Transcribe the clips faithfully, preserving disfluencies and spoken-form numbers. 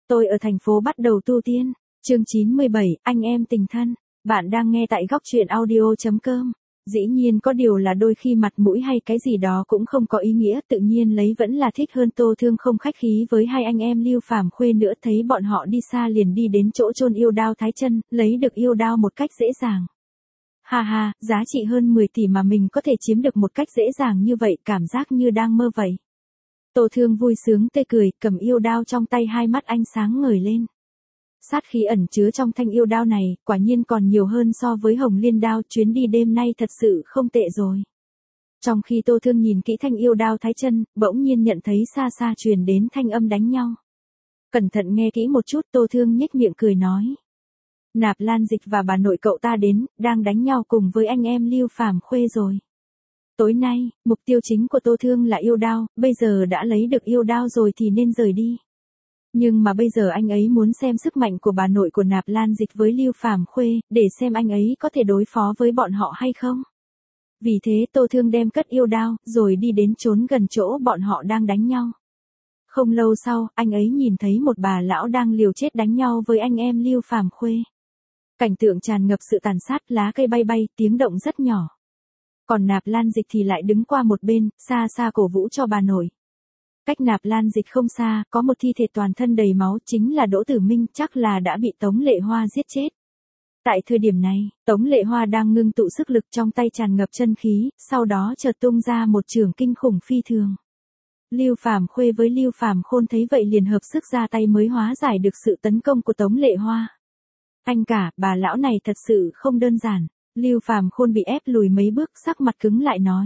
Tôi ở thành phố bắt đầu tu tiên. Chương chín mươi bảy, anh em tình thân. Bạn đang nghe tại góc truyện audio.com. Dĩ nhiên có điều là đôi khi mặt mũi hay cái gì đó cũng không có ý nghĩa, tự nhiên lấy vẫn là thích hơn. Tô Thương không khách khí với hai anh em Lưu Phàm Khuê nữa, thấy bọn họ đi xa liền đi đến chỗ chôn yêu đao Thái Chân, lấy được yêu đao một cách dễ dàng. Ha ha, giá trị hơn mười tỷ mà mình có thể chiếm được một cách dễ dàng như vậy, cảm giác như đang mơ vậy. Tô Thương vui sướng tươi cười, cầm yêu đao trong tay, hai mắt anh sáng ngời lên. Sát khí ẩn chứa trong thanh yêu đao này, quả nhiên còn nhiều hơn so với Hồng Liên đao, chuyến đi đêm nay thật sự không tệ rồi. Trong khi Tô Thương nhìn kỹ thanh yêu đao Thái Chân, bỗng nhiên nhận thấy xa xa truyền đến thanh âm đánh nhau. Cẩn thận nghe kỹ một chút, Tô Thương nhếch miệng cười nói. Nạp Lan Dịch và bà nội cậu ta đến, đang đánh nhau cùng với anh em Lưu Phàm Khuê rồi. Tối nay, mục tiêu chính của Tô Thương là yêu đao, bây giờ đã lấy được yêu đao rồi thì nên rời đi. Nhưng mà bây giờ anh ấy muốn xem sức mạnh của bà nội của Nạp Lan Dịch với Lưu Phàm Khuê, để xem anh ấy có thể đối phó với bọn họ hay không. Vì thế Tô Thương đem cất yêu đao, rồi đi đến trốn gần chỗ bọn họ đang đánh nhau. Không lâu sau, anh ấy nhìn thấy một bà lão đang liều chết đánh nhau với anh em Lưu Phàm Khuê. Cảnh tượng tràn ngập sự tàn sát, lá cây bay bay, tiếng động rất nhỏ. Còn Nạp Lan Dịch thì lại đứng qua một bên, xa xa cổ vũ cho bà nội. Cách Nạp Lan Dịch không xa, có một thi thể toàn thân đầy máu, chính là Đỗ Tử Minh, chắc là đã bị Tống Lệ Hoa giết chết. Tại thời điểm này, Tống Lệ Hoa đang ngưng tụ sức lực, trong tay tràn ngập chân khí, sau đó chợt tung ra một chưởng kinh khủng phi thường. Lưu Phàm Khuê với Lưu Phàm Khôn thấy vậy liền hợp sức ra tay mới hóa giải được sự tấn công của Tống Lệ Hoa. Anh cả, bà lão này thật sự không đơn giản. Lưu Phàm Khôn bị ép lùi mấy bước, sắc mặt cứng lại nói.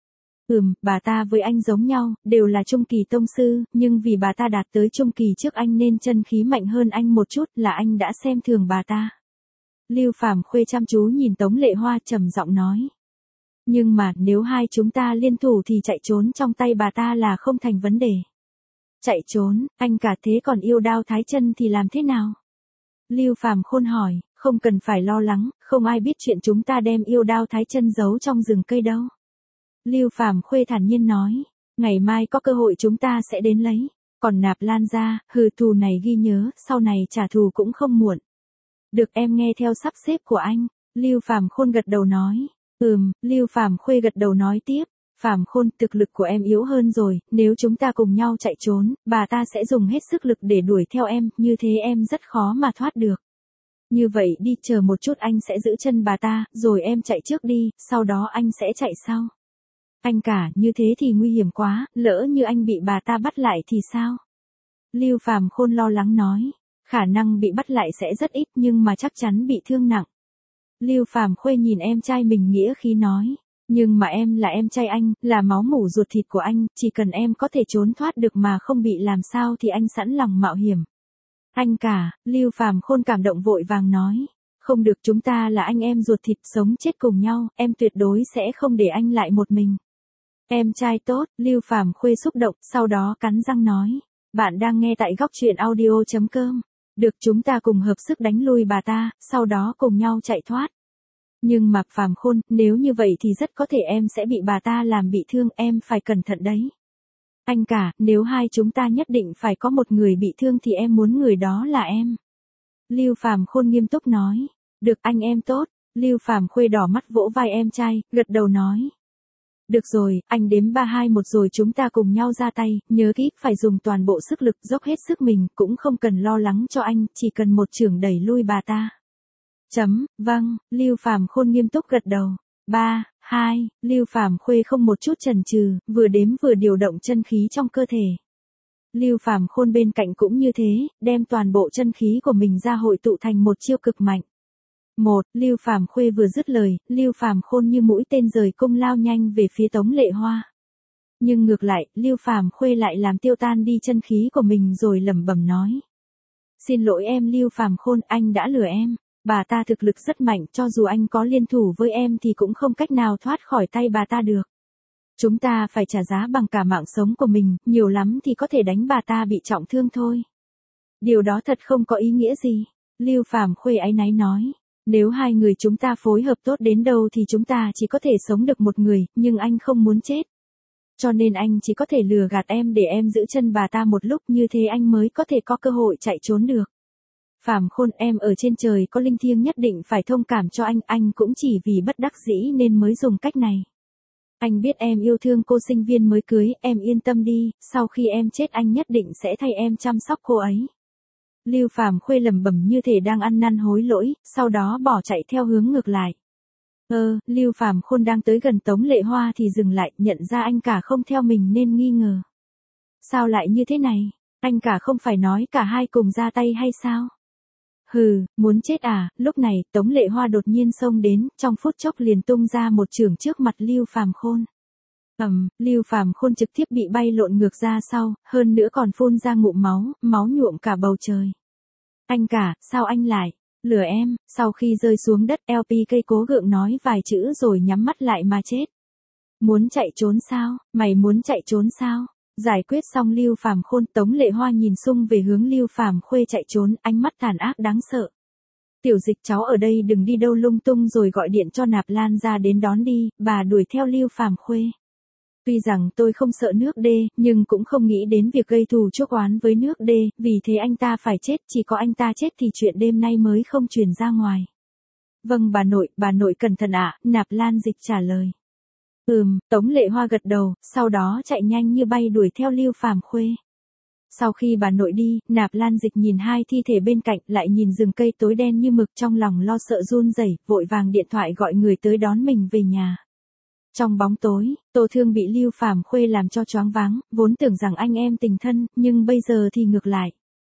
Ừm, bà ta với anh giống nhau, đều là trung kỳ tông sư, nhưng vì bà ta đạt tới trung kỳ trước anh nên chân khí mạnh hơn anh một chút, là anh đã xem thường bà ta. Lưu Phàm Khuê chăm chú nhìn Tống Lệ Hoa trầm giọng nói. Nhưng mà, nếu hai chúng ta liên thủ thì chạy trốn trong tay bà ta là không thành vấn đề. Chạy trốn, anh cả, thế còn yêu đao Thái Chân thì làm thế nào? Lưu Phàm Khôn hỏi. Không cần phải lo lắng, không ai biết chuyện chúng ta đem yêu đao Thái Chân giấu trong rừng cây đâu. Lưu Phàm Khuê thản nhiên nói, ngày mai có cơ hội chúng ta sẽ đến lấy, còn Nạp Lan gia, hừ, thù này ghi nhớ, sau này trả thù cũng không muộn. Được, em nghe theo sắp xếp của anh. Lưu Phàm Khôn gật đầu nói. Ừm, Lưu Phàm Khuê gật đầu nói tiếp, Phàm Khôn, thực lực của em yếu hơn rồi, nếu chúng ta cùng nhau chạy trốn, bà ta sẽ dùng hết sức lực để đuổi theo em, như thế em rất khó mà thoát được. Như vậy đi, chờ một chút, anh sẽ giữ chân bà ta, rồi em chạy trước đi, sau đó anh sẽ chạy sau. Anh cả, như thế thì nguy hiểm quá, lỡ như anh bị bà ta bắt lại thì sao? Lưu Phàm Khôn lo lắng nói, khả năng bị bắt lại sẽ rất ít nhưng mà chắc chắn bị thương nặng. Lưu Phàm Khuê nhìn em trai mình nghĩa khí nói, nhưng mà em là em trai anh, là máu mủ ruột thịt của anh, chỉ cần em có thể trốn thoát được mà không bị làm sao thì anh sẵn lòng mạo hiểm. Anh cả, Lưu Phàm Khôn cảm động vội vàng nói, không được, chúng ta là anh em ruột thịt, sống chết cùng nhau, em tuyệt đối sẽ không để anh lại một mình. Em trai tốt, Lưu Phàm Khuê xúc động, sau đó cắn răng nói, bạn đang nghe tại góc truyện audio.com. Được, chúng ta cùng hợp sức đánh lui bà ta, sau đó cùng nhau chạy thoát. Nhưng mà Phàm Khôn, nếu như vậy thì rất có thể em sẽ bị bà ta làm bị thương, em phải cẩn thận đấy. Anh cả, nếu hai chúng ta nhất định phải có một người bị thương thì em muốn người đó là em. Lưu Phàm Khôn nghiêm túc nói. Được, anh em tốt. Lưu Phàm Khuê đỏ mắt vỗ vai em trai, gật đầu nói. Được rồi, anh đếm ba hai một rồi chúng ta cùng nhau ra tay, nhớ kỹ, phải dùng toàn bộ sức lực, dốc hết sức mình, cũng không cần lo lắng cho anh, chỉ cần một chưởng đẩy lui bà ta. Chấm, vâng, Lưu Phàm Khôn nghiêm túc gật đầu. Ba, hai, Lưu Phàm Khuê không một chút chần chừ, vừa đếm vừa điều động chân khí trong cơ thể. Lưu Phàm Khôn bên cạnh cũng như thế, đem toàn bộ chân khí của mình ra hội tụ thành một chiêu cực mạnh. Một, Lưu Phàm Khuê vừa dứt lời, Lưu Phàm Khôn như mũi tên rời cung lao nhanh về phía Tống Lệ Hoa. Nhưng ngược lại, Lưu Phàm Khuê lại làm tiêu tan đi chân khí của mình rồi lẩm bẩm nói. Xin lỗi em Lưu Phàm Khôn, anh đã lừa em. Bà ta thực lực rất mạnh, cho dù anh có liên thủ với em thì cũng không cách nào thoát khỏi tay bà ta được. Chúng ta phải trả giá bằng cả mạng sống của mình, nhiều lắm thì có thể đánh bà ta bị trọng thương thôi. Điều đó thật không có ý nghĩa gì. Lưu Phàm Khuê áy náy nói. Nếu hai người chúng ta phối hợp tốt đến đâu thì chúng ta chỉ có thể sống được một người, nhưng anh không muốn chết. Cho nên anh chỉ có thể lừa gạt em để em giữ chân bà ta một lúc, như thế anh mới có thể có cơ hội chạy trốn được. Phàm Khôn, em ở trên trời có linh thiêng, nhất định phải thông cảm cho anh, anh cũng chỉ vì bất đắc dĩ nên mới dùng cách này. Anh biết em yêu thương cô sinh viên mới cưới, em yên tâm đi, sau khi em chết anh nhất định sẽ thay em chăm sóc cô ấy. Lưu Phàm Khuê lẩm bẩm như thể đang ăn năn hối lỗi, sau đó bỏ chạy theo hướng ngược lại. Ơ, Lưu Phàm Khôn đang tới gần Tống Lệ Hoa thì dừng lại, nhận ra anh cả không theo mình nên nghi ngờ. Sao lại như thế này? Anh cả không phải nói cả hai cùng ra tay hay sao? Hừ, muốn chết à? Lúc này, Tống Lệ Hoa đột nhiên xông đến, trong phút chốc liền tung ra một chưởng trước mặt Lưu Phàm Khôn. Ầm, Lưu Phàm Khôn trực tiếp bị bay lộn ngược ra sau, hơn nữa còn phun ra ngụm máu, máu nhuộm cả bầu trời. Anh cả, sao anh lại lừa em? Sau khi rơi xuống đất, lờ pê ca cố gượng nói vài chữ rồi nhắm mắt lại mà chết. Muốn chạy trốn sao? Mày muốn chạy trốn sao? Giải quyết xong Lưu Phàm Khôn, Tống Lệ Hoa nhìn xung về hướng Lưu Phàm Khuê chạy trốn, ánh mắt tàn ác đáng sợ. Tiểu Dịch, cháu ở đây đừng đi đâu lung tung, rồi gọi điện cho Nạp Lan ra đến đón đi, bà đuổi theo Lưu Phàm Khuê. Tuy rằng tôi không sợ nước đê, nhưng cũng không nghĩ đến việc gây thù chuốc oán với nước đê, vì thế anh ta phải chết, chỉ có anh ta chết thì chuyện đêm nay mới không truyền ra ngoài. Vâng bà nội, bà nội cẩn thận ạ, Nạp Lan Dịch trả lời. Ừm, Tống Lệ Hoa gật đầu, sau đó chạy nhanh như bay đuổi theo Lưu Phàm Khuê. Sau khi bà nội đi, Nạp Lan Dịch nhìn hai thi thể bên cạnh, lại nhìn rừng cây tối đen như mực, trong lòng lo sợ run rẩy, vội vàng điện thoại gọi người tới đón mình về nhà. Trong bóng tối, Tô Thương bị Lưu Phàm Khuê làm cho choáng váng, vốn tưởng rằng anh em tình thân, nhưng bây giờ thì ngược lại.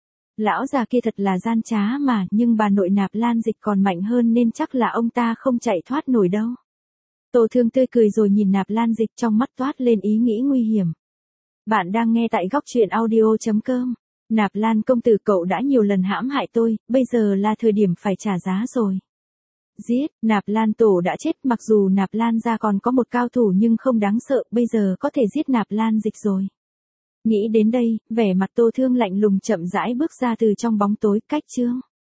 Lão già kia thật là gian trá mà, nhưng bà nội Nạp Lan Dịch còn mạnh hơn nên chắc là ông ta không chạy thoát nổi đâu. Tô Thương tươi cười rồi nhìn Nạp Lan Dịch, trong mắt toát lên ý nghĩ nguy hiểm. Bạn đang nghe tại góc truyện audio chấm com. Nạp Lan công tử, cậu đã nhiều lần hãm hại tôi, bây giờ là thời điểm phải trả giá rồi. Giết, Nạp Lan tổ đã chết, mặc dù Nạp Lan gia còn có một cao thủ nhưng không đáng sợ, bây giờ có thể giết Nạp Lan Dịch rồi. Nghĩ đến đây, vẻ mặt Tô Thương lạnh lùng chậm rãi bước ra từ trong bóng tối, cách chương.